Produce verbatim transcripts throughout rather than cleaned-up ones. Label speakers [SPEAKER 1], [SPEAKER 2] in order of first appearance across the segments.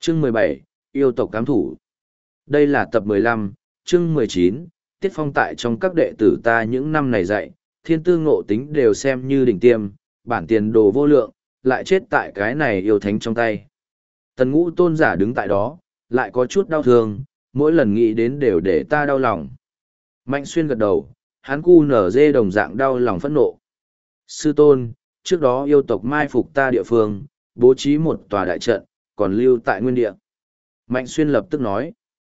[SPEAKER 1] Chương mười bảy, yêu tộc cám thủ. Đây là tập mười lăm, chương mười chín, Tiết Phong tại trong các đệ tử ta những năm này dạy, thiên tư ngộ tính đều xem như đỉnh tiêm, bản tiền đồ vô lượng, lại chết tại cái này yêu thánh trong tay. Tần Ngũ tôn giả đứng tại đó, lại có chút đau thương, mỗi lần nghĩ đến đều để ta đau lòng. Mạnh Xuyên gật đầu, hắn cu nở dê đồng dạng đau lòng phẫn nộ. Sư tôn, trước đó yêu tộc mai phục ta địa phương, bố trí một tòa đại trận, còn lưu tại nguyên địa. Mạnh Xuyên lập tức nói.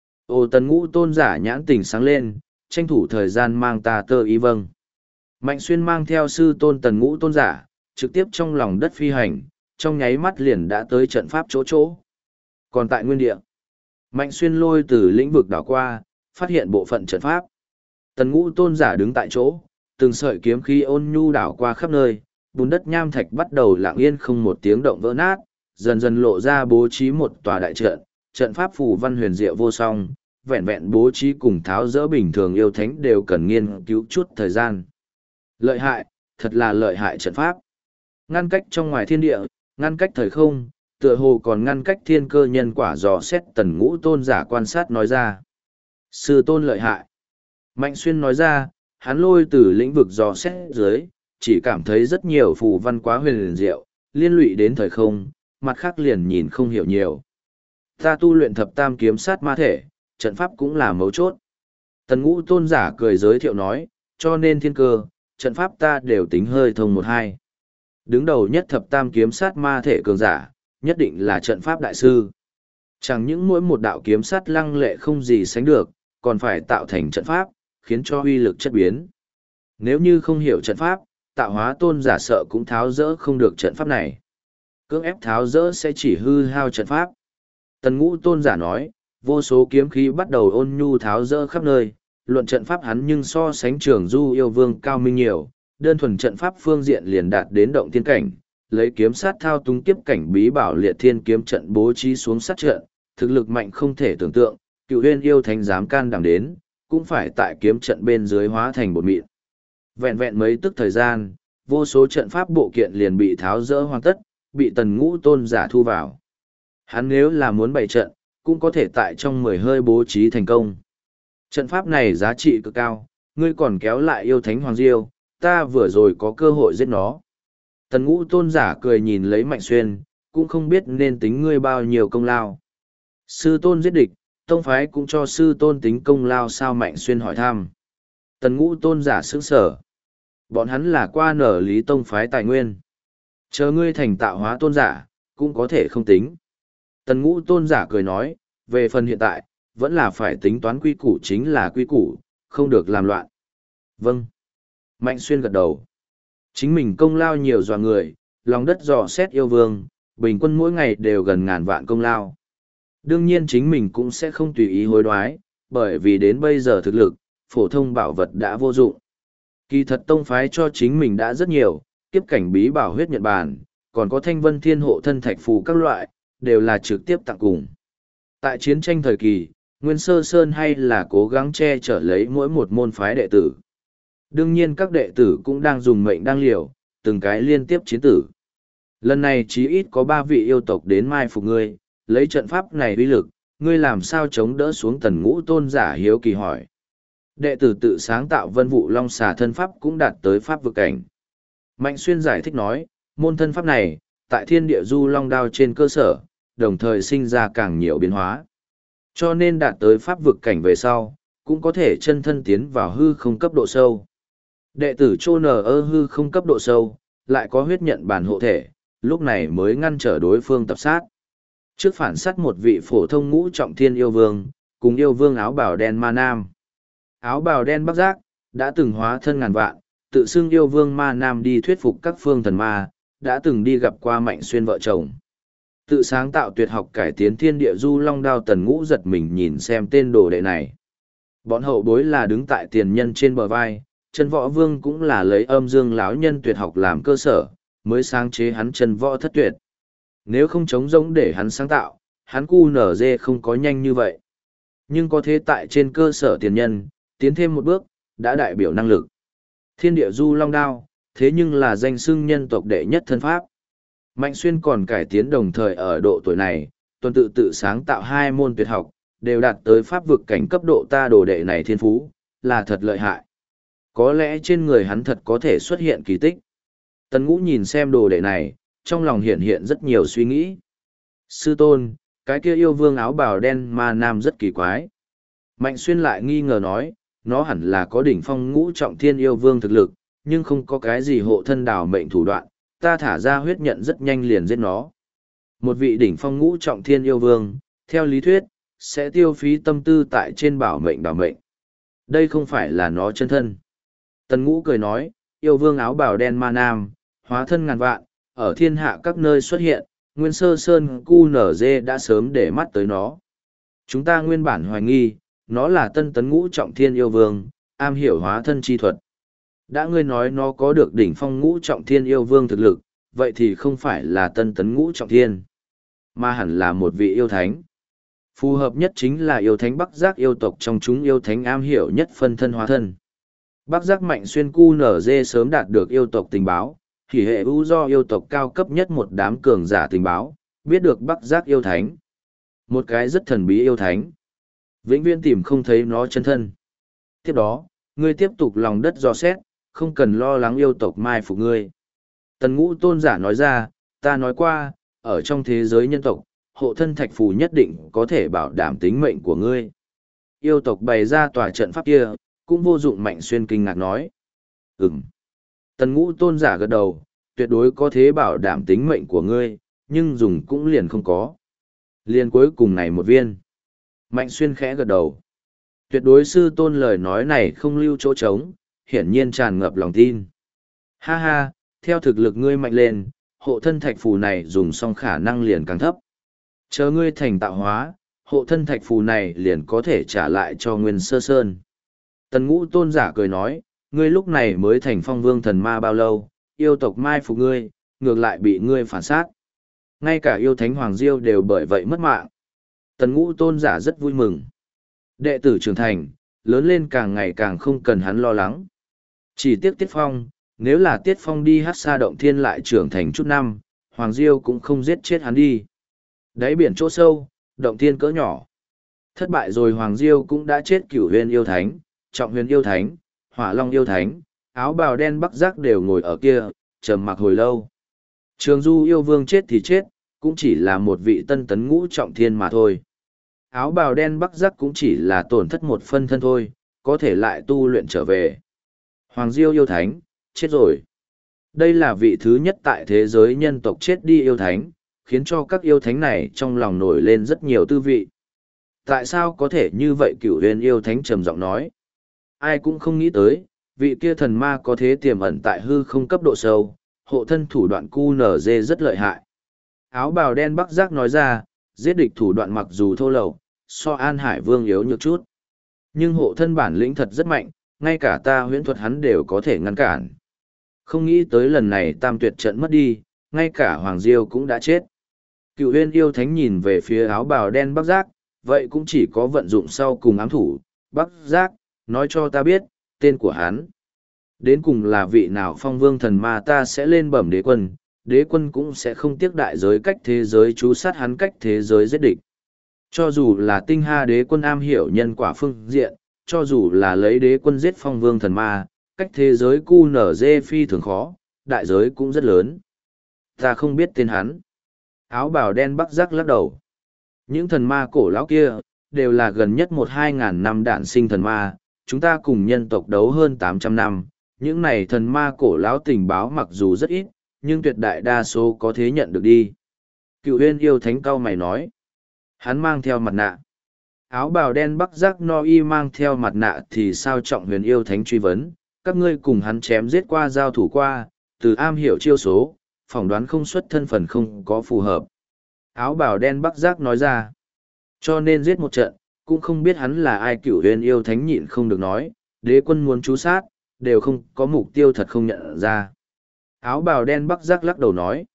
[SPEAKER 1] Ô Tần Ngũ tôn giả nhãn tình sáng lên, tranh thủ thời gian mang ta tơ ý vâng. Mạnh Xuyên mang theo sư tôn Tần Ngũ tôn giả, trực tiếp trong lòng đất phi hành, trong nháy mắt liền đã tới trận pháp chỗ chỗ. Còn tại nguyên địa, Mạnh Xuyên lôi từ lĩnh vực đảo qua, phát hiện bộ phận trận pháp. Tần Ngũ tôn giả đứng tại chỗ, từng sợi kiếm khí ôn nhu đảo qua khắp nơi, bùn đất nham thạch bắt đầu lặng yên không một tiếng động vỡ nát, dần dần lộ ra bố trí một tòa đại trận, trận pháp phù văn huyền diệu vô song, vẹn vẹn bố trí cùng tháo dỡ bình thường yêu thánh đều cần nghiên cứu chút thời gian. Lợi hại, thật là lợi hại trận pháp. Ngăn cách trong ngoài thiên địa, ngăn cách thời không, tựa hồ còn ngăn cách thiên cơ nhân quả dò xét. Tần Ngũ tôn giả quan sát nói ra. Sư tôn lợi hại. Mạnh Xuyên nói ra, hắn lôi từ lĩnh vực dò xét dưới, chỉ cảm thấy rất nhiều phù văn quá huyền diệu, liên lụy đến thời không, mặt khác liền nhìn không hiểu nhiều. Ta tu luyện thập tam kiếm sát ma thể, trận pháp cũng là mấu chốt. Tần Ngũ tôn giả cười giới thiệu nói, cho nên thiên cơ, trận pháp ta đều tính hơi thông một hai. Đứng đầu nhất thập tam kiếm sát ma thể cường giả, nhất định là trận pháp đại sư. Chẳng những mỗi một đạo kiếm sát lăng lệ không gì sánh được, còn phải tạo thành trận pháp, khiến cho uy lực chất biến. Nếu như không hiểu trận pháp, tạo hóa tôn giả sợ cũng tháo dỡ không được trận pháp này. Cưỡng ép tháo dỡ sẽ chỉ hư hao trận pháp. Tần Ngũ tôn giả nói, vô số kiếm khí bắt đầu ôn nhu tháo dỡ khắp nơi, luận trận pháp hắn nhưng so sánh Trường Du yêu vương cao minh nhiều, đơn thuần trận pháp phương diện liền đạt đến động thiên cảnh, lấy kiếm sát thao túng kiếp cảnh bí bảo liệt thiên kiếm trận bố trí xuống sát trận, thực lực mạnh không thể tưởng tượng, Cựu Huyên yêu thánh dám can đảm đến, cũng phải tại kiếm trận bên dưới hóa thành bột mịn. Vẹn vẹn mấy tức thời gian, vô số trận pháp bộ kiện liền bị tháo dỡ hoàn tất, bị Tần Ngũ tôn giả thu vào. Hắn nếu là muốn bày trận, cũng có thể tại trong mười hơi bố trí thành công. Trận pháp này giá trị cực cao, ngươi còn kéo lại yêu thánh Hoàng Diêu, ta vừa rồi có cơ hội giết nó. Tần Ngũ tôn giả cười nhìn lấy Mạnh Xuyên, cũng không biết nên tính ngươi bao nhiêu công lao. Sư tôn giết địch, tông phái cũng cho sư tôn tính công lao sao? Mạnh Xuyên hỏi thăm. Tần Ngũ tôn giả sững sở. Bọn hắn là qua nở lý tông phái tài nguyên. Chờ ngươi thành tạo hóa tôn giả, cũng có thể không tính. Tần Ngũ tôn giả cười nói, về phần hiện tại, vẫn là phải tính toán quy củ chính là quy củ, không được làm loạn. Vâng. Mạnh Xuyên gật đầu. Chính mình công lao nhiều dọa người, lòng đất dò xét yêu vương, bình quân mỗi ngày đều gần ngàn vạn công lao. Đương nhiên chính mình cũng sẽ không tùy ý hối đoái, bởi vì đến bây giờ thực lực, phổ thông bảo vật đã vô dụng. Kỳ thật tông phái cho chính mình đã rất nhiều, kiếp cảnh bí bảo huyết Nhật Bản, còn có thanh vân thiên hộ thân thạch phù các loại, đều là trực tiếp tặng cùng. Tại chiến tranh thời kỳ, Nguyên Sơ Sơn hay là cố gắng che chở lấy mỗi một môn phái đệ tử. Đương nhiên các đệ tử cũng đang dùng mệnh đang liều, từng cái liên tiếp chiến tử. Lần này chí ít có ba vị yêu tộc đến mai phục ngươi, lấy trận pháp này uy lực, ngươi làm sao chống đỡ xuống? Tần Ngũ tôn giả hiếu kỳ hỏi. Đệ tử tự sáng tạo vân vụ long xà thân pháp cũng đạt tới pháp vực cảnh. Mạnh Xuyên giải thích nói, môn thân pháp này, tại thiên địa du long đao trên cơ sở, đồng thời sinh ra càng nhiều biến hóa. Cho nên đạt tới pháp vực cảnh về sau, cũng có thể chân thân tiến vào hư không cấp độ sâu. Đệ tử chô nở ơ hư không cấp độ sâu, lại có huyết nhận bản hộ thể, lúc này mới ngăn trở đối phương tập sát. Trước phản sát một vị phổ thông ngũ trọng thiên yêu vương, cùng yêu vương áo bào đen ma nam. Áo bào đen bắc giác, đã từng hóa thân ngàn vạn, tự xưng yêu vương ma nam đi thuyết phục các phương thần ma, đã từng đi gặp qua Mạnh Xuyên vợ chồng. Tự sáng tạo tuyệt học cải tiến thiên địa du long đao. Tần Ngũ giật mình nhìn xem tên đồ đệ này. Bọn hậu bối là đứng tại tiền nhân trên bờ vai, chân võ vương cũng là lấy âm dương lão nhân tuyệt học làm cơ sở, mới sáng chế hắn chân võ thất tuyệt. Nếu không chống rỗng để hắn sáng tạo, hắn cu nở dê không có nhanh như vậy. Nhưng có thế tại trên cơ sở tiền nhân, tiến thêm một bước, đã đại biểu năng lực. Thiên địa du long đao, thế nhưng là danh xưng nhân tộc đệ nhất thân pháp. Mạnh Xuyên còn cải tiến đồng thời ở độ tuổi này, tuần tự tự sáng tạo hai môn tuyệt học, đều đạt tới pháp vực cảnh cấp độ ta đồ đệ này thiên phú, là thật lợi hại. Có lẽ trên người hắn thật có thể xuất hiện kỳ tích. Tần Ngũ nhìn xem đồ đệ này, trong lòng hiện hiện rất nhiều suy nghĩ. Sư tôn, cái kia yêu vương áo bào đen ma nam rất kỳ quái. Mạnh Xuyên lại nghi ngờ nói, nó hẳn là có đỉnh phong ngũ trọng thiên yêu vương thực lực, nhưng không có cái gì hộ thân đảo mệnh thủ đoạn, ta thả ra huyết nhận rất nhanh liền giết nó. Một vị đỉnh phong ngũ trọng thiên yêu vương, theo lý thuyết, sẽ tiêu phí tâm tư tại trên bảo mệnh bảo mệnh. Đây không phải là nó chân thân. Tần Ngũ cười nói, yêu vương áo bào đen ma nam, hóa thân ngàn vạn, ở thiên hạ các nơi xuất hiện, Nguyên Sơ Sơn cu nở dê đã sớm để mắt tới nó. Chúng ta nguyên bản hoài nghi, nó là tân tấn ngũ trọng thiên yêu vương, am hiểu hóa thân chi thuật. Đã ngươi nói nó có được đỉnh phong ngũ trọng thiên yêu vương thực lực, vậy thì không phải là tân tấn ngũ trọng thiên, mà hẳn là một vị yêu thánh. Phù hợp nhất chính là yêu thánh Bắc Giác yêu tộc trong chúng yêu thánh am hiểu nhất phân thân hóa thân. Bắc Giác Mạnh Xuyên cu nở dê sớm đạt được yêu tộc tình báo, thì hệ ưu do yêu tộc cao cấp nhất một đám cường giả tình báo, biết được Bắc Giác yêu thánh. Một cái rất thần bí yêu thánh. Vĩnh viễn tìm không thấy nó chân thân. Tiếp đó, ngươi tiếp tục lòng đất dò xét, không cần lo lắng yêu tộc mai phục ngươi. Tần Ngũ tôn giả nói ra, ta nói qua, ở trong thế giới nhân tộc, hộ thân thạch phù nhất định có thể bảo đảm tính mệnh của ngươi. Yêu tộc bày ra tòa trận pháp kia, cũng vô dụng. Mạnh Xuyên kinh ngạc nói. Ừm. Tần Ngũ tôn giả gật đầu, tuyệt đối có thế bảo đảm tính mệnh của ngươi, nhưng dùng cũng liền không có. Liền cuối cùng này một viên. Mạnh Xuyên khẽ gật đầu. Tuyệt đối sư tôn lời nói này không lưu chỗ trống, hiển nhiên tràn ngập lòng tin. Ha ha, theo thực lực ngươi mạnh lên, hộ thân thạch phù này dùng xong khả năng liền càng thấp. Chờ ngươi thành tạo hóa, hộ thân thạch phù này liền có thể trả lại cho Nguyên Sơ Sơn. Tần Ngũ tôn giả cười nói, ngươi lúc này mới thành phong vương thần ma bao lâu, yêu tộc mai phục ngươi, ngược lại bị ngươi phản sát. Ngay cả yêu thánh Hoàng Diêu đều bởi vậy mất mạng. Tần Ngũ tôn giả rất vui mừng. Đệ tử trưởng thành, lớn lên càng ngày càng không cần hắn lo lắng. Chỉ tiếc Tiết Phong, nếu là Tiết Phong đi hát xa động thiên lại trưởng thành chút năm, Hoàng Diêu cũng không giết chết hắn đi. Đáy biển chỗ sâu, động thiên cỡ nhỏ. Thất bại rồi Hoàng Diêu cũng đã chết Cửu Huyền yêu thánh, Trọng Huyền yêu thánh, Hỏa Long yêu thánh, áo bào đen Bắc Giác đều ngồi ở kia, trầm mặc hồi lâu. Trường Du yêu vương chết thì chết, cũng chỉ là một vị tân tấn ngũ trọng thiên mà thôi. Áo bào đen Bắc Giác cũng chỉ là tổn thất một phân thân thôi, có thể lại tu luyện trở về. Hoàng Diêu yêu thánh, chết rồi. Đây là vị thứ nhất tại thế giới nhân tộc chết đi yêu thánh, khiến cho các yêu thánh này trong lòng nổi lên rất nhiều tư vị. Tại sao có thể như vậy? Cửu Huyền yêu thánh trầm giọng nói. Ai cũng không nghĩ tới, vị kia thần ma có thế tiềm ẩn tại hư không cấp độ sâu, hộ thân thủ đoạn cu nở dê rất lợi hại. Áo bào đen Bắc Giác nói ra, giết địch thủ đoạn mặc dù thô lậu, so An Hải Vương yếu nhược chút. Nhưng hộ thân bản lĩnh thật rất mạnh, ngay cả ta huyễn thuật hắn đều có thể ngăn cản. Không nghĩ tới lần này tam tuyệt trận mất đi, ngay cả Hoàng Diêu cũng đã chết. Cựu Huyền yêu thánh nhìn về phía áo bào đen Bắc Giác, vậy cũng chỉ có vận dụng sau cùng ám thủ. Bắc Giác, nói cho ta biết, tên của hắn. Đến cùng là vị nào phong vương thần ma ta sẽ lên bẩm đế quân, đế quân cũng sẽ không tiếc đại giới cách thế giới chú sát hắn cách thế giới giết địch. Cho dù là tinh ha đế quân am hiểu nhân quả phương diện, cho dù là lấy đế quân giết phong vương thần ma, cách thế giới cu nở dê phi thường khó, đại giới cũng rất lớn. Ta không biết tên hắn. Áo bào đen Bắc Giác lắc đầu. Những thần ma cổ lão kia, đều là gần nhất một hai ngàn năm đản sinh thần ma, chúng ta cùng nhân tộc đấu hơn tám trăm năm. Những này thần ma cổ lão tình báo mặc dù rất ít, nhưng tuyệt đại đa số có thế nhận được đi. Cựu Huyền yêu thánh cao mày nói. Hắn mang theo mặt nạ. Áo bào đen Bắc Giác no y mang theo mặt nạ thì sao? Trọng Huyền yêu thánh truy vấn. Các ngươi cùng hắn chém giết qua, giao thủ qua, từ am hiểu chiêu số, phỏng đoán không xuất thân phần không có phù hợp. Áo bào đen Bắc Giác nói ra. Cho nên giết một trận, cũng không biết hắn là ai. Cựu Huyền yêu thánh nhịn không được nói, đế quân muốn chú sát, đều không có mục tiêu thật không nhận ra. Áo bào đen Bắc Giác lắc đầu nói,